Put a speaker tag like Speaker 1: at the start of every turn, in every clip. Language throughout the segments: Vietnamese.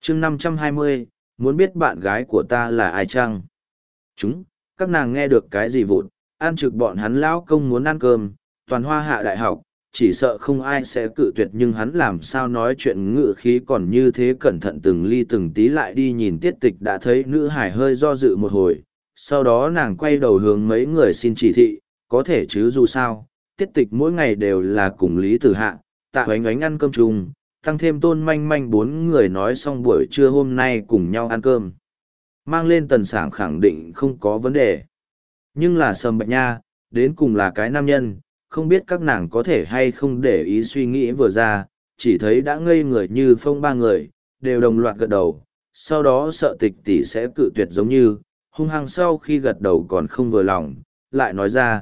Speaker 1: chương 520, muốn biết bạn gái của ta là ai chăng? Các nàng nghe được cái gì vụn, ăn trực bọn hắn lão công muốn ăn cơm, toàn Hoa Hạ đại học, chỉ sợ không ai sẽ cự tuyệt, nhưng hắn làm sao nói chuyện ngự khí còn như thế, cẩn thận từng ly từng tí lại đi nhìn Tiết Tịch, đã thấy nữ hải hơi do dự một hồi, sau đó nàng quay đầu hướng mấy người xin chỉ thị, có thể chứ, dù sao Tiết Tịch mỗi ngày đều là cùng Lý Tử Hạ, Tạ Oánh Oánh ăn cơm chung, tăng thêm Tôn Manh Manh, bốn người nói xong buổi trưa hôm nay cùng nhau ăn cơm, mang lên Tần Sảng khẳng định không có vấn đề. Nhưng là Sầm Bạch nha, đến cùng là cái nam nhân, không biết các nàng có thể hay không để ý. Suy nghĩ vừa ra, chỉ thấy đã ngây người như phông, ba người đều đồng loạt gật đầu, sau đó sợ Tịch tỷ sẽ cự tuyệt giống như, hung hăng sau khi gật đầu còn không vừa lòng, lại nói ra,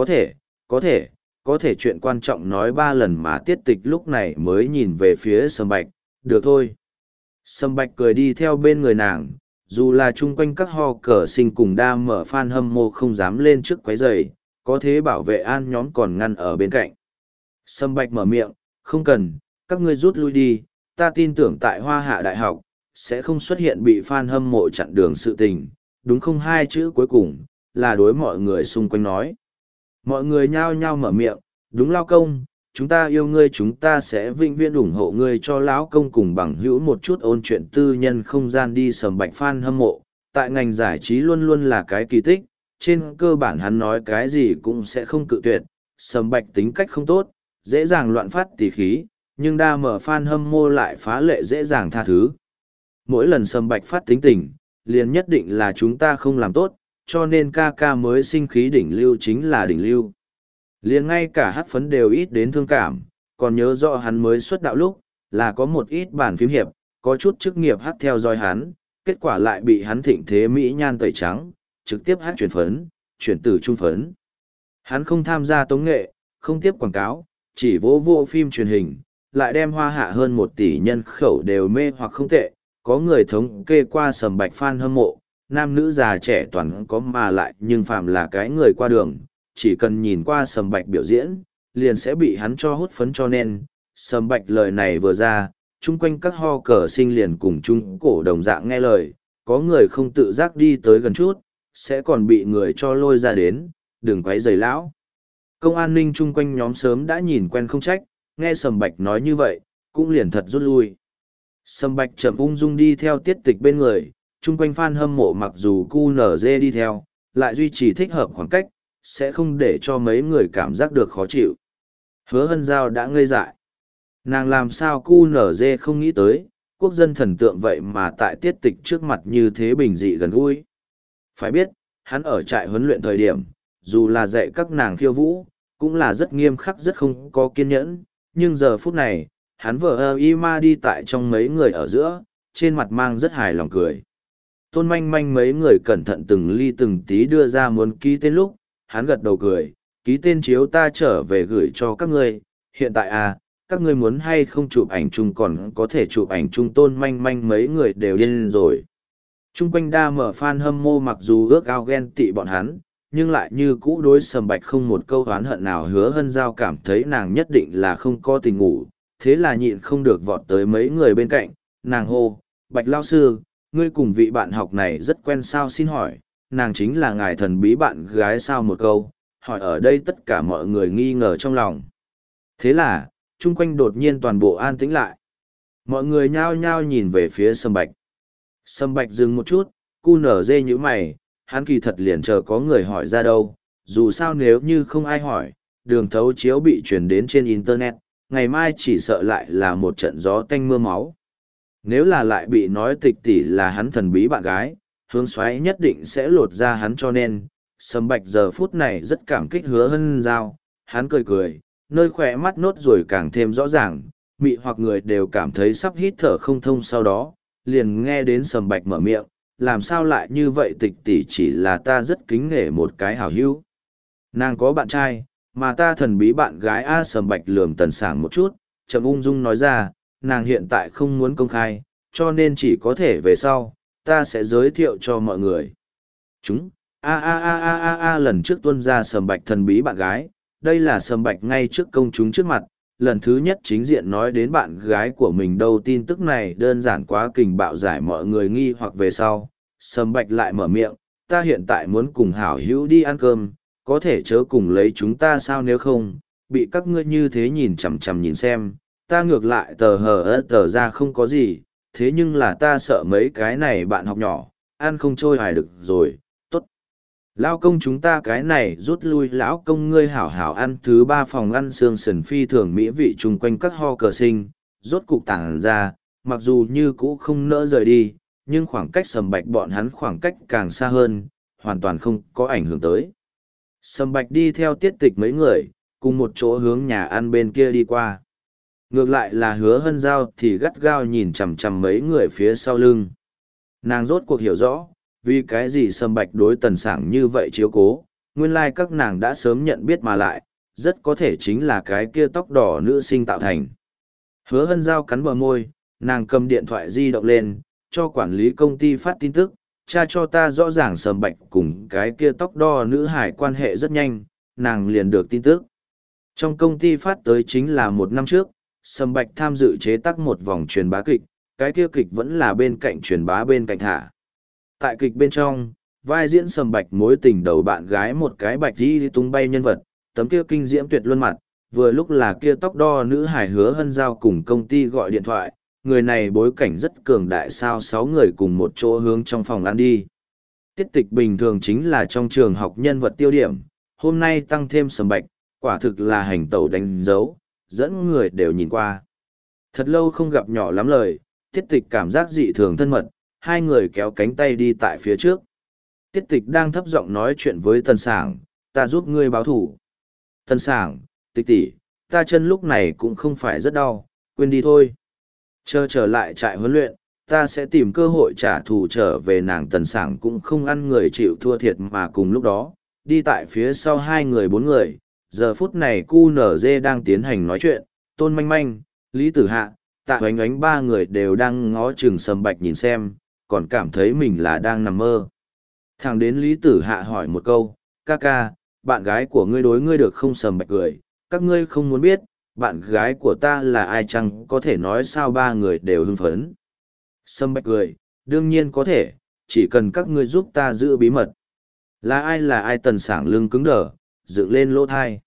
Speaker 1: có thể chuyện quan trọng nói ba lần mà. Tiết Tịch lúc này mới nhìn về phía Sầm Bạch, được thôi. Sầm Bạch cười đi theo bên người nàng, dù là chung quanh các ho cờ sinh cùng đa mở fan hâm mộ không dám lên trước quấy rầy, có thế bảo vệ an nhóm còn ngăn ở bên cạnh. Sầm Bạch mở miệng, không cần, các ngươi rút lui đi, ta tin tưởng tại Hoa Hạ đại học sẽ không xuất hiện bị fan hâm mộ chặn đường sự tình, đúng không? Hai chữ cuối cùng là đối mọi người xung quanh nói. Mọi người nhao nhao mở miệng, đúng lao công, chúng ta yêu ngươi, chúng ta sẽ vĩnh viễn ủng hộ ngươi. Cho lão công cùng bằng hữu một chút ôn chuyện tư nhân không gian đi. Sầm Bạch fan hâm mộ tại ngành giải trí luôn luôn là cái kỳ tích, trên cơ bản hắn nói cái gì cũng sẽ không cự tuyệt. Sầm Bạch tính cách không tốt, dễ dàng loạn phát tỉ khí, nhưng đa mở fan hâm mộ lại phá lệ dễ dàng tha thứ. Mỗi lần Sầm Bạch phát tính tình, liền nhất định là chúng ta không làm tốt, cho nên ca ca mới sinh khí. Đỉnh lưu chính là đỉnh lưu. Liền ngay cả hát phấn đều ít đến thương cảm, còn nhớ rõ hắn mới xuất đạo lúc, là có một ít bản phím hiệp, có chút chức nghiệp hát theo dõi hắn, kết quả lại bị hắn thịnh thế mỹ nhan tẩy trắng, trực tiếp hát chuyển phấn, chuyển từ trung phấn. Hắn không tham gia tống nghệ, không tiếp quảng cáo, chỉ vô phim truyền hình, lại đem Hoa Hạ hơn 1 tỷ nhân khẩu đều mê hoặc không tệ. Có người thống kê qua Sầm Bạch fan hâm mộ, nam nữ già trẻ toàn có, mà lại nhưng phàm là cái người qua đường, chỉ cần nhìn qua Sầm Bạch biểu diễn, liền sẽ bị hắn cho hút phấn. Cho nên, Sầm Bạch lời này vừa ra, chung quanh các ho cờ sinh liền cùng chung cổ đồng dạng nghe lời, có người không tự giác đi tới gần chút, sẽ còn bị người cho lôi ra đến, đừng quấy rầy lão. Công an ninh chung quanh nhóm sớm đã nhìn quen không trách, nghe Sầm Bạch nói như vậy, cũng liền thật rút lui. Sầm Bạch chậm ung dung đi theo Tiết Tịch bên người, chung quanh fan hâm mộ mặc dù QNZ đi theo, lại duy trì thích hợp khoảng cách, sẽ không để cho mấy người cảm giác được khó chịu. Hứa Hân Giao đã ngây dại. Nàng làm sao QNZ không nghĩ tới, quốc dân thần tượng vậy mà tại Tiết Tịch trước mặt như thế bình dị gần gũi. Phải biết, hắn ở trại huấn luyện thời điểm, dù là dạy các nàng khiêu vũ, cũng là rất nghiêm khắc, rất không có kiên nhẫn, nhưng giờ phút này, hắn vờ ima đi tại trong mấy người ở giữa, trên mặt mang rất hài lòng cười. Tôn Manh Manh mấy người cẩn thận từng ly từng tí đưa ra muốn ký tên lúc, hắn gật đầu cười, ký tên chiếu ta trở về gửi cho các ngươi. Hiện tại à, các ngươi muốn hay không chụp ảnh chung, còn có thể chụp ảnh chung. Tôn Manh Manh mấy người đều điên rồi. Trung quanh đa mở fan hâm mộ mặc dù ước ao ghen tị bọn hắn, nhưng lại như cũ đối Sầm Bạch không một câu oán hận nào. Hứa Hân Giao cảm thấy nàng nhất định là không có tình ngủ, thế là nhịn không được vọt tới mấy người bên cạnh, nàng hô, Bạch lao sư, ngươi cùng vị bạn học này rất quen sao? Xin hỏi, nàng chính là ngài thần bí bạn gái sao? Một câu, hỏi ở đây tất cả mọi người nghi ngờ trong lòng. Thế là, chung quanh đột nhiên toàn bộ an tĩnh lại. Mọi người nhao nhao nhìn về phía Sầm Bạch. Sầm Bạch dừng một chút, cu nở dê như mày, hắn kỳ thật liền chờ có người hỏi ra đâu. Dù sao nếu như không ai hỏi, đường thấu chiếu bị truyền đến trên Internet, ngày mai chỉ sợ lại là một trận gió tanh mưa máu. Nếu là lại bị nói Tịch tỷ là hắn thần bí bạn gái, Hướng Xoáy nhất định sẽ lột ra hắn. Cho nên, Sầm Bạch giờ phút này rất cảm kích Hứa Hân Giao, hắn cười cười, nơi khỏe mắt nốt rồi càng thêm rõ ràng, mị hoặc người đều cảm thấy sắp hít thở không thông. Sau đó, liền nghe đến Sầm Bạch mở miệng, làm sao lại như vậy? Tịch tỷ chỉ là ta rất kính nể một cái hảo hữu. Nàng có bạn trai, mà ta thần bí bạn gái A. Sầm Bạch lườm Tần Sảng một chút, chậm ung dung nói ra, nàng hiện tại không muốn công khai, cho nên chỉ có thể về sau, ta sẽ giới thiệu cho mọi người. Chúng, lần trước tuân ra Sầm Bạch thần bí bạn gái, đây là Sầm Bạch ngay trước công chúng trước mặt, lần thứ nhất chính diện nói đến bạn gái của mình đâu. Tin tức này đơn giản quá kình bạo, giải mọi người nghi hoặc về sau. Sâm Bạch lại mở miệng, ta hiện tại muốn cùng hảo hữu đi ăn cơm, có thể chớ cùng lấy chúng ta sao, nếu không, bị các ngươi như thế nhìn chằm chằm nhìn xem, ta ngược lại tờ hờ ớt tờ ra không có gì, thế nhưng là ta sợ mấy cái này bạn học nhỏ, ăn không trôi hài được rồi, tốt. Lão công chúng ta cái này rút lui, lão công ngươi hảo hảo ăn. Thứ ba phòng ăn xương sườn phi thường mỹ vị chung quanh các ho cờ sinh, rốt cục tản ra, mặc dù như cũ không nỡ rời đi, nhưng khoảng cách Sâm Bạch bọn hắn khoảng cách càng xa hơn, hoàn toàn không có ảnh hưởng tới. Sâm Bạch đi theo Tiết Tịch mấy người, cùng một chỗ hướng nhà ăn bên kia đi qua. Ngược lại là Hứa Hân Giao thì gắt gao nhìn chằm chằm mấy người phía sau lưng. Nàng rốt cuộc hiểu rõ, vì cái gì Sâm Bạch đối Tần Sảng như vậy chiếu cố, nguyên lai các nàng đã sớm nhận biết mà lại, rất có thể chính là cái kia tóc đỏ nữ sinh tạo thành. Hứa Hân Giao cắn bờ môi, nàng cầm điện thoại di động lên, cho quản lý công ty phát tin tức, cha cho ta rõ ràng Sâm Bạch cùng cái kia tóc đỏ nữ hải quan hệ rất nhanh, nàng liền được tin tức. Trong công ty phát tới chính là 1 năm trước, Sâm Bạch tham dự chế tác một vòng truyền bá kịch, cái kia kịch vẫn là bên cạnh truyền bá bên cạnh thả. Tại kịch bên trong, vai diễn Sâm Bạch mối tình đầu bạn gái một cái bạch đi tung bay nhân vật, tấm kia kinh diễm tuyệt luân mặt, vừa lúc là kia tóc đo nữ hải Hứa Hân Giao cùng công ty gọi điện thoại, người này bối cảnh rất cường đại, sao 6 người cùng một chỗ hướng trong phòng ăn đi. Tiết Tịch bình thường chính là trong trường học nhân vật tiêu điểm, hôm nay tăng thêm Sâm Bạch, quả thực là hành tẩu đánh dấu, dẫn người đều nhìn qua. Thật lâu không gặp nhỏ lắm lời, Tiết Tịch cảm giác dị thường thân mật, hai người kéo cánh tay đi tại phía trước. Tiết Tịch đang thấp giọng nói chuyện với Tần Sảng, ta giúp ngươi báo thủ. Tần Sảng, Tịch tỷ, ta chân lúc này cũng không phải rất đau, quên đi thôi. Chờ trở lại trại huấn luyện, ta sẽ tìm cơ hội trả thù trở về. Nàng Tần Sảng cũng không ăn người chịu thua thiệt, mà cùng lúc đó, đi tại phía sau hai người 4 người, giờ phút này QNZ đang tiến hành nói chuyện, Tôn Manh Manh, Lý Tử Hạ, Tạ Oánh Oánh 3 người đều đang ngó chừng Sâm Bạch nhìn xem, còn cảm thấy mình là đang nằm mơ. Thẳng đến Lý Tử Hạ hỏi một câu, ca ca, bạn gái của ngươi đối ngươi được không? Sâm Bạch cười, các ngươi không muốn biết, bạn gái của ta là ai chăng có thể nói sao? 3 người đều hưng phấn. Sâm Bạch cười, đương nhiên có thể, chỉ cần các ngươi giúp ta giữ bí mật. Là ai? Tần Sảng lưng cứng đờ, dựng lên lỗ thai.